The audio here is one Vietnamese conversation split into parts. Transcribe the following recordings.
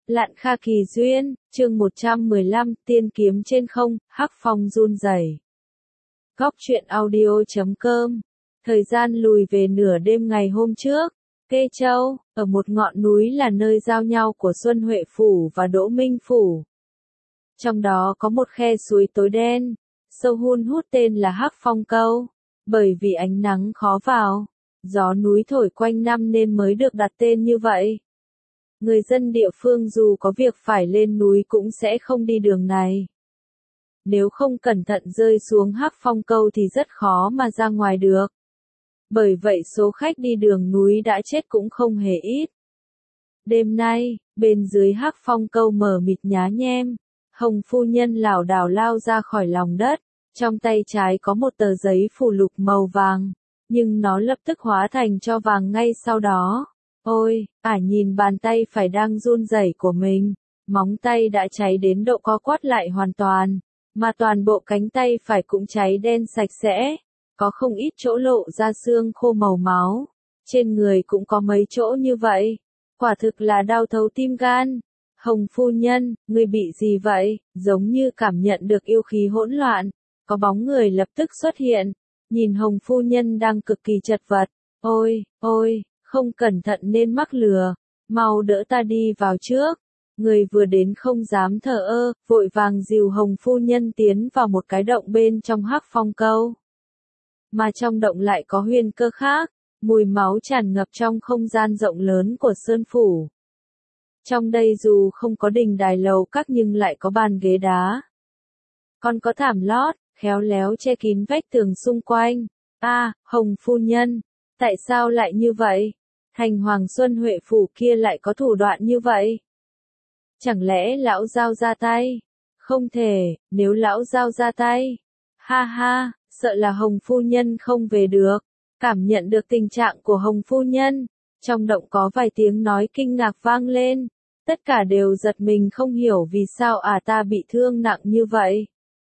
Lạn Kha Kỳ Duyên, chương 115, tiên kiếm trên không, hắc phong run rẩy. Góc truyện audio.com. Thời gian lùi về nửa đêm ngày hôm trước, Kê Châu, ở một ngọn núi là nơi giao nhau của Xuân Huệ Phủ và Đỗ Minh Phủ. Trong đó có một khe suối tối đen, sâu hun hút tên là Hắc Phong Câu, bởi vì ánh nắng khó vào, gió núi thổi quanh năm nên mới được đặt tên như vậy. Người dân địa phương dù có việc phải lên núi cũng sẽ không đi đường này. Nếu không cẩn thận rơi xuống Hắc Phong Câu thì rất khó mà ra ngoài được. Bởi vậy số khách đi đường núi đã chết cũng không hề ít. Đêm nay, bên dưới Hắc Phong Câu mờ mịt nhá nhem, Hồng phu nhân lảo đảo lao ra khỏi lòng đất, trong tay trái có một tờ giấy phù lục màu vàng, nhưng nó lập tức hóa thành tro vàng ngay sau đó. Ôi, nhìn bàn tay phải đang run rẩy của mình, móng tay đã cháy đến độ co quắp lại hoàn toàn, mà toàn bộ cánh tay phải cũng cháy đen sạch sẽ, có không ít chỗ lộ ra xương khô màu máu, trên người cũng có mấy chỗ như vậy, quả thực là đau thấu tim gan. Hồng phu nhân, ngươi bị gì vậy? Giống như cảm nhận được yêu khí hỗn loạn, có bóng người lập tức xuất hiện, nhìn Hồng phu nhân đang cực kỳ chật vật. Ôi, không cẩn thận nên mắc lừa, mau đỡ ta đi vào trước. Người vừa đến không dám thờ ơ, vội vàng dìu Hồng phu nhân tiến vào một cái động bên trong Hắc Phong Câu. Mà trong động lại có huyền cơ khác, mùi máu tràn ngập trong không gian rộng lớn của Sơn Phủ. Trong đây dù không có đình đài lầu các nhưng lại có bàn ghế đá. Còn có thảm lót, khéo léo che kín vách tường xung quanh. Hồng phu nhân, tại sao lại như vậy? Thành Hoàng Xuân Huệ Phủ kia lại có thủ đoạn như vậy? Chẳng lẽ lão giao ra tay? Không thể, nếu lão giao ra tay. Ha, sợ là Hồng phu nhân không về được. Cảm nhận được tình trạng của Hồng phu nhân, trong động có vài tiếng nói kinh ngạc vang lên. Tất cả đều giật mình không hiểu vì sao ta bị thương nặng như vậy.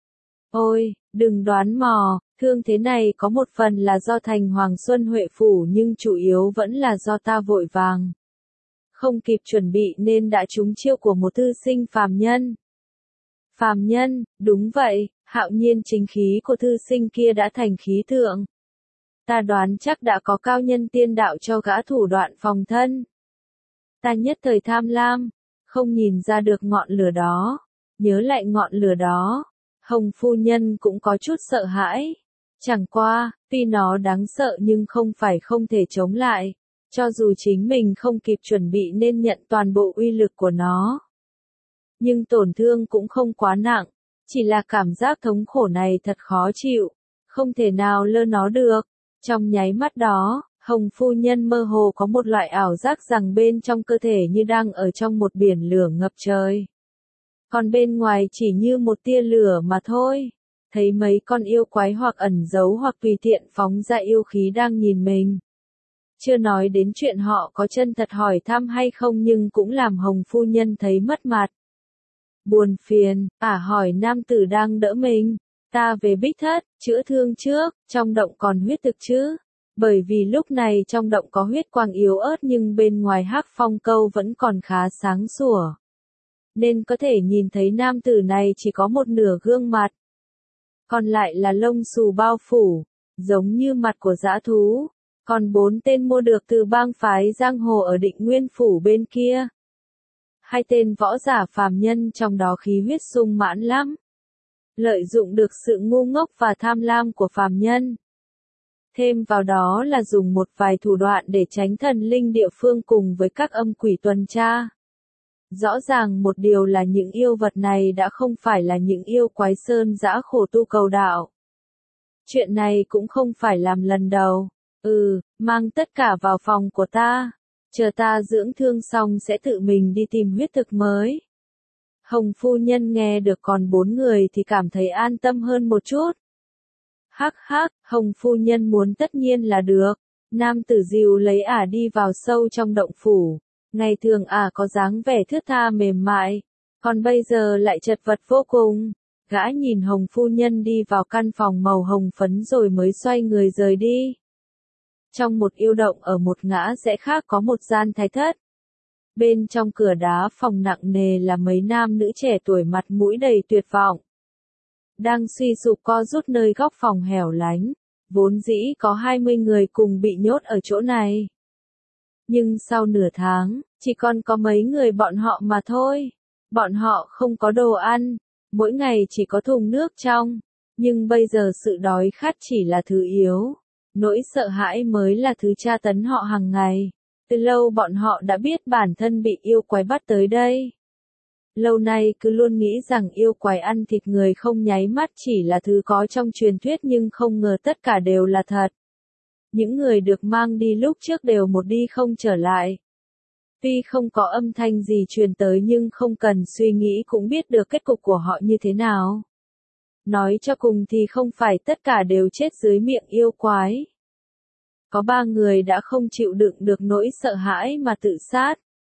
Ôi, đừng đoán mò, thương thế này có một phần là do Thành Hoàng Xuân Huệ Phủ nhưng chủ yếu vẫn là do ta vội vàng. Không kịp chuẩn bị nên đã trúng chiêu của một thư sinh phàm nhân. Phàm nhân, đúng vậy, hạo nhiên chính khí của thư sinh kia đã thành khí thượng. Ta đoán chắc đã có cao nhân tiên đạo cho gã thủ đoạn phòng thân. Ta nhất thời tham lam, không nhìn ra được ngọn lửa đó. Nhớ lại ngọn lửa đó, Hồng phu nhân cũng có chút sợ hãi. Chẳng qua, tuy nó đáng sợ nhưng không phải không thể chống lại. Cho dù chính mình không kịp chuẩn bị nên nhận toàn bộ uy lực của nó. Nhưng tổn thương cũng không quá nặng, chỉ là cảm giác thống khổ này thật khó chịu, không thể nào lơ nó được. Trong nháy mắt đó, Hồng phu nhân mơ hồ có một loại ảo giác rằng bên trong cơ thể như đang ở trong một biển lửa ngập trời. Còn bên ngoài chỉ như một tia lửa mà thôi. Thấy mấy con yêu quái hoặc ẩn giấu hoặc tùy tiện phóng ra yêu khí đang nhìn mình. Chưa nói đến chuyện họ có chân thật hỏi thăm hay không nhưng cũng làm Hồng phu nhân thấy mất mặt. Buồn phiền, hỏi nam tử đang đỡ mình. Ta về Bích Thất, chữa thương trước, trong động còn huyết thực chứ? Bởi vì lúc này trong động có huyết quang yếu ớt nhưng bên ngoài Hắc Phong Câu vẫn còn khá sáng sủa. Nên có thể nhìn thấy nam tử này chỉ có một nửa gương mặt. Còn lại là lông xù bao phủ, giống như mặt của dã thú. Còn 4 tên mua được từ bang phái giang hồ ở Định Nguyên Phủ bên kia. 2 tên võ giả phàm nhân trong đó khí huyết sung mãn lắm. Lợi dụng được sự ngu ngốc và tham lam của phàm nhân. Thêm vào đó là dùng một vài thủ đoạn để tránh thần linh địa phương cùng với các âm quỷ tuần tra. Rõ ràng một điều là những yêu vật này đã không phải là những yêu quái sơn dã khổ tu cầu đạo. Chuyện này cũng không phải làm lần đầu. Mang tất cả vào phòng của ta. Chờ ta dưỡng thương xong sẽ tự mình đi tìm huyết thực mới. Hồng phu nhân nghe được còn 4 người thì cảm thấy an tâm hơn một chút. Hắc, Hồng phu nhân muốn tất nhiên là được. Nam tử dìu lấy đi vào sâu trong động phủ. Ngày thường có dáng vẻ thướt tha mềm mại. Còn bây giờ lại chật vật vô cùng. Gã nhìn Hồng phu nhân đi vào căn phòng màu hồng phấn rồi mới xoay người rời đi. Trong một yêu động ở một ngã rẽ khác có một gian thái thất. Bên trong cửa đá phòng nặng nề là mấy nam nữ trẻ tuổi mặt mũi đầy tuyệt vọng. Đang suy sụp co rút nơi góc phòng hẻo lánh, vốn dĩ có 20 người cùng bị nhốt ở chỗ này. Nhưng sau nửa tháng, chỉ còn có mấy người bọn họ mà thôi. Bọn họ không có đồ ăn, mỗi ngày chỉ có thùng nước trong. Nhưng bây giờ sự đói khát chỉ là thứ yếu. Nỗi sợ hãi mới là thứ tra tấn họ hàng ngày. Từ lâu bọn họ đã biết bản thân bị yêu quái bắt tới đây. Lâu nay cứ luôn nghĩ rằng yêu quái ăn thịt người không nháy mắt chỉ là thứ có trong truyền thuyết nhưng không ngờ tất cả đều là thật. Những người được mang đi lúc trước đều một đi không trở lại. Tuy không có âm thanh gì truyền tới nhưng không cần suy nghĩ cũng biết được kết cục của họ như thế nào. Nói cho cùng thì không phải tất cả đều chết dưới miệng yêu quái. Có 3 người đã không chịu đựng được nỗi sợ hãi mà tự sát.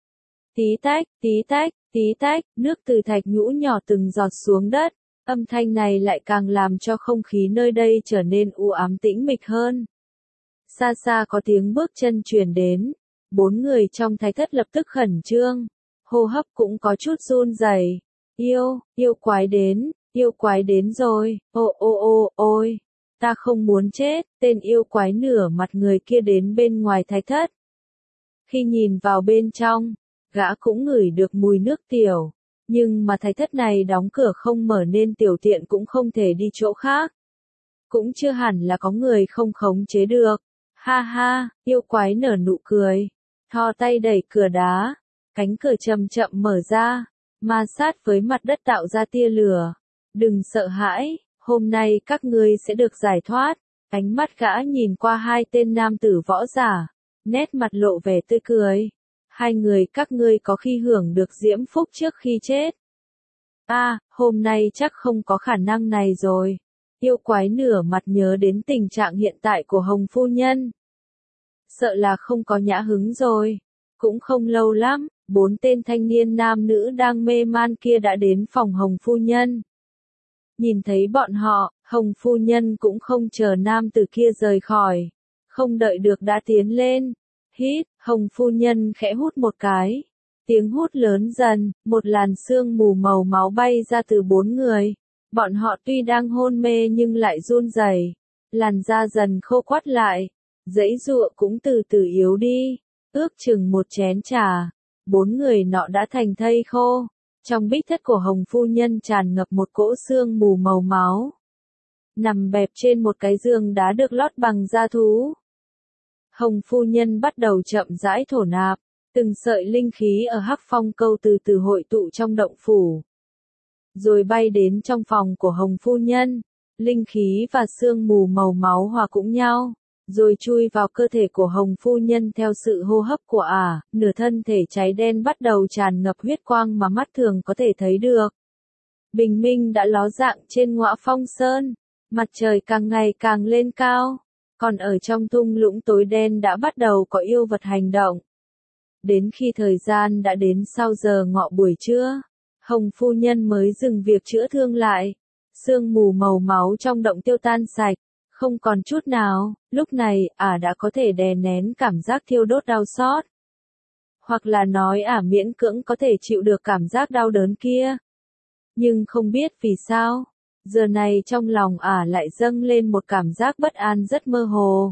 Tí tách, nước từ thạch nhũ nhỏ từng giọt xuống đất. Âm thanh này lại càng làm cho không khí nơi đây trở nên u ám tĩnh mịch hơn. Xa xa có tiếng bước chân truyền đến. 4 người trong thạch thất lập tức khẩn trương. Hô hấp cũng có chút run rẩy. Yêu quái đến rồi. Ôi. Ta không muốn chết, tên yêu quái nửa mặt người kia đến bên ngoài thạch thất. Khi nhìn vào bên trong, gã cũng ngửi được mùi nước tiểu, nhưng mà thạch thất này đóng cửa không mở nên tiểu tiện cũng không thể đi chỗ khác. Cũng chưa hẳn là có người không khống chế được. Ha ha, yêu quái nở nụ cười, thò tay đẩy cửa đá, cánh cửa chậm chậm mở ra, ma sát với mặt đất tạo ra tia lửa. Đừng sợ hãi. Hôm nay các ngươi sẽ được giải thoát. Ánh mắt gã nhìn qua 2 tên nam tử võ giả, nét mặt lộ vẻ tươi cười. 2 người các ngươi có khi hưởng được diễm phúc trước khi chết. Hôm nay chắc không có khả năng này rồi. Yêu quái nửa mặt nhớ đến tình trạng hiện tại của Hồng phu nhân. Sợ là không có nhã hứng rồi. Cũng không lâu lắm, 4 tên thanh niên nam nữ đang mê man kia đã đến phòng Hồng phu nhân. Nhìn thấy bọn họ, Hồng phu nhân cũng không chờ nam tử kia rời khỏi. Không đợi được đã tiến lên. Hít, Hồng phu nhân khẽ hút một cái. Tiếng hút lớn dần, một làn sương mù màu máu bay ra từ 4 người. Bọn họ tuy đang hôn mê nhưng lại run rẩy. Làn da dần khô quắt lại. Giãy giụa cũng từ từ yếu đi. Ước chừng một chén trà. 4 người nọ đã thành thây khô. Trong bích thất của Hồng phu nhân tràn ngập một cỗ sương mù màu máu. Nằm bẹp trên một cái giường đá được lót bằng da thú. Hồng phu nhân bắt đầu chậm rãi thổ nạp, từng sợi linh khí ở Hắc Phong Câu từ từ hội tụ trong động phủ. Rồi bay đến trong phòng của Hồng phu nhân, linh khí và sương mù màu máu hòa cũng nhau. Rồi chui vào cơ thể của Hồng phu nhân theo sự hô hấp của nửa thân thể cháy đen bắt đầu tràn ngập huyết quang mà mắt thường có thể thấy được. Bình minh đã ló dạng trên Ngọa Phong Sơn, mặt trời càng ngày càng lên cao, còn ở trong thung lũng tối đen đã bắt đầu có yêu vật hành động. Đến khi thời gian đã đến sau giờ ngọ buổi trưa, Hồng phu nhân mới dừng việc chữa thương lại. Sương mù màu máu trong động tiêu tan sạch. Không còn chút nào, lúc này, đã có thể đè nén cảm giác thiêu đốt đau xót. Hoặc là nói miễn cưỡng có thể chịu được cảm giác đau đớn kia. Nhưng không biết vì sao, giờ này trong lòng lại dâng lên một cảm giác bất an rất mơ hồ.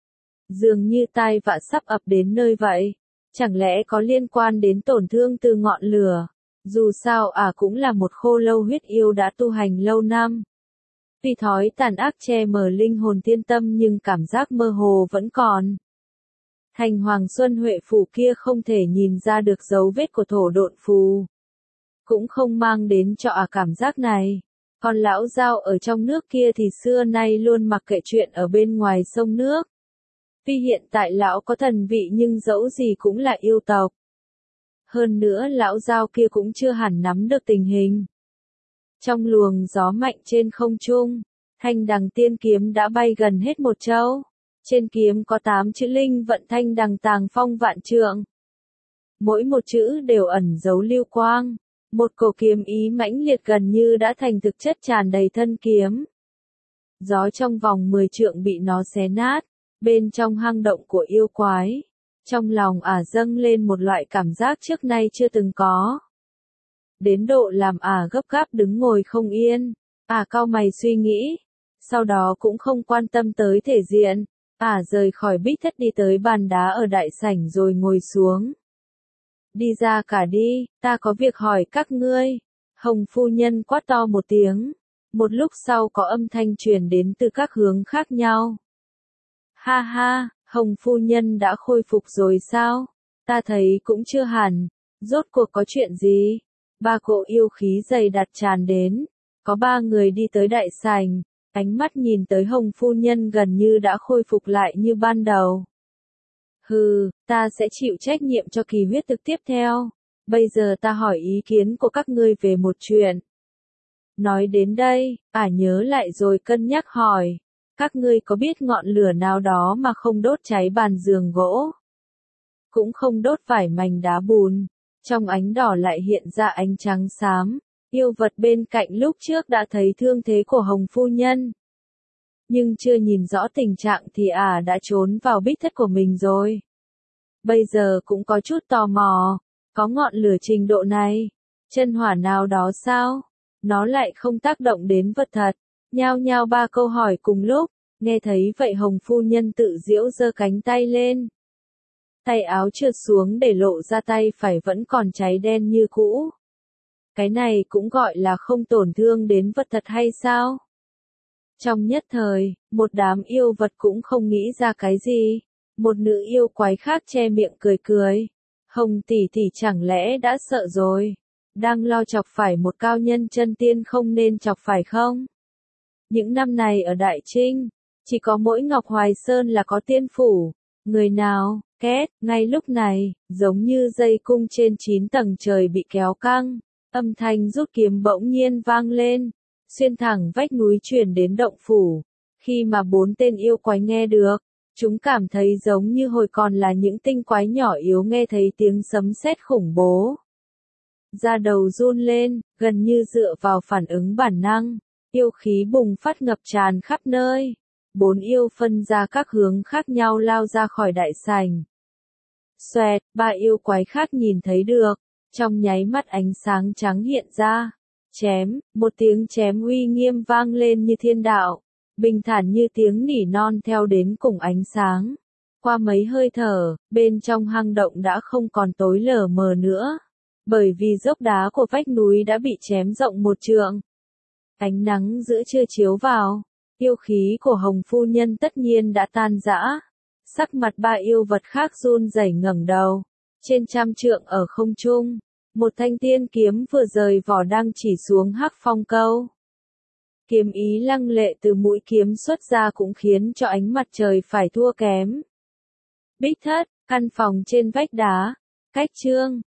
Dường như tai vạ sắp ập đến nơi vậy. Chẳng lẽ có liên quan đến tổn thương từ ngọn lửa? Dù sao cũng là một khô lâu huyết yêu đã tu hành lâu năm. Tuy thói tàn ác che mờ linh hồn thiên tâm nhưng cảm giác mơ hồ vẫn còn. Thành Hoàng Xuân Huệ Phù kia không thể nhìn ra được dấu vết của thổ độn phù. Cũng không mang đến cho cảm giác này. Còn lão Giao ở trong nước kia thì xưa nay luôn mặc kệ chuyện ở bên ngoài sông nước. Tuy hiện tại lão có thần vị nhưng dẫu gì cũng là yêu tộc. Hơn nữa lão Giao kia cũng chưa hẳn nắm được tình hình. Trong luồng gió mạnh trên không trung, Thanh Đằng Tiên Kiếm đã bay gần hết một châu. Trên kiếm có 8 chữ linh vận Thanh Đằng Tàng Phong Vạn Trượng. Mỗi một chữ đều ẩn giấu lưu quang. Một cổ kiếm ý mãnh liệt gần như đã thành thực chất tràn đầy thân kiếm. Gió trong vòng 10 trượng bị nó xé nát, bên trong hang động của yêu quái. Trong lòng dâng lên một loại cảm giác trước nay chưa từng có. Đến độ làm gấp gáp đứng ngồi không yên. Cau mày suy nghĩ. Sau đó cũng không quan tâm tới thể diện. Rời khỏi Bích Thất đi tới bàn đá ở đại sảnh rồi ngồi xuống. Đi ra cả đi, ta có việc hỏi các ngươi. Hồng phu nhân quát to một tiếng. Một lúc sau có âm thanh truyền đến từ các hướng khác nhau. Ha ha, Hồng phu nhân đã khôi phục rồi sao? Ta thấy cũng chưa hẳn. Rốt cuộc có chuyện gì? Ba cỗ yêu khí dày đặc tràn đến. Có ba người đi tới đại sảnh. Ánh mắt nhìn tới Hồng phu nhân gần như đã khôi phục lại như ban đầu. Hừ, ta sẽ chịu trách nhiệm cho kỳ huyết thực tiếp theo. Bây giờ ta hỏi ý kiến của các ngươi về một chuyện. Nói đến đây, nhớ lại rồi cân nhắc hỏi. Các ngươi có biết ngọn lửa nào đó mà không đốt cháy bàn giường gỗ? Cũng không đốt vải mảnh đá bùn. Trong ánh đỏ lại hiện ra ánh trắng xám. Yêu vật bên cạnh lúc trước đã thấy thương thế của Hồng phu nhân. Nhưng chưa nhìn rõ tình trạng thì đã trốn vào bích thất của mình rồi. Bây giờ cũng có chút tò mò. Có ngọn lửa trình độ này. Chân hỏa nào đó sao? Nó lại không tác động đến vật thật. Nhao nhao ba câu hỏi cùng lúc. Nghe thấy vậy Hồng phu nhân tự giễu giơ cánh tay lên. Tay áo trượt xuống để lộ ra tay phải vẫn còn cháy đen như cũ. Cái này cũng gọi là không tổn thương đến vật thật hay sao? Trong nhất thời, một đám yêu vật cũng không nghĩ ra cái gì. Một nữ yêu quái khác che miệng cười cười. Hồng tỷ tỷ chẳng lẽ đã sợ rồi? Đang lo chọc phải một cao nhân chân tiên không nên chọc phải không? Những năm này ở Đại Trinh, chỉ có mỗi Ngọc Hoài Sơn là có tiên phủ. Người nào, két, ngay lúc này, giống như dây cung trên 9 tầng trời bị kéo căng. Âm thanh rút kiếm bỗng nhiên vang lên, xuyên thẳng vách núi truyền đến động phủ. Khi mà 4 tên yêu quái nghe được, chúng cảm thấy giống như hồi còn là những tinh quái nhỏ yếu nghe thấy tiếng sấm sét khủng bố. Da đầu run lên, gần như dựa vào phản ứng bản năng, yêu khí bùng phát ngập tràn khắp nơi. 4 yêu phân ra các hướng khác nhau lao ra khỏi đại sảnh. Xoẹt, 3 yêu quái khác nhìn thấy được. Trong nháy mắt ánh sáng trắng hiện ra. Chém, một tiếng chém uy nghiêm vang lên như thiên đạo. Bình thản như tiếng nỉ non theo đến cùng ánh sáng. Qua mấy hơi thở, bên trong hang động đã không còn tối lờ mờ nữa. Bởi vì dốc đá của vách núi đã bị chém rộng 1 trượng. Ánh nắng giữa trưa chiếu vào. Yêu khí của Hồng phu nhân tất nhiên đã tan rã. Sắc mặt 3 yêu vật khác run rẩy ngẩng đầu. Trên 100 trượng ở không trung, một thanh tiên kiếm vừa rời vỏ đang chỉ xuống Hắc Phong Câu. Kiếm ý lăng lệ từ mũi kiếm xuất ra cũng khiến cho ánh mặt trời phải thua kém. Bích Thất, căn phòng trên vách đá, cách chương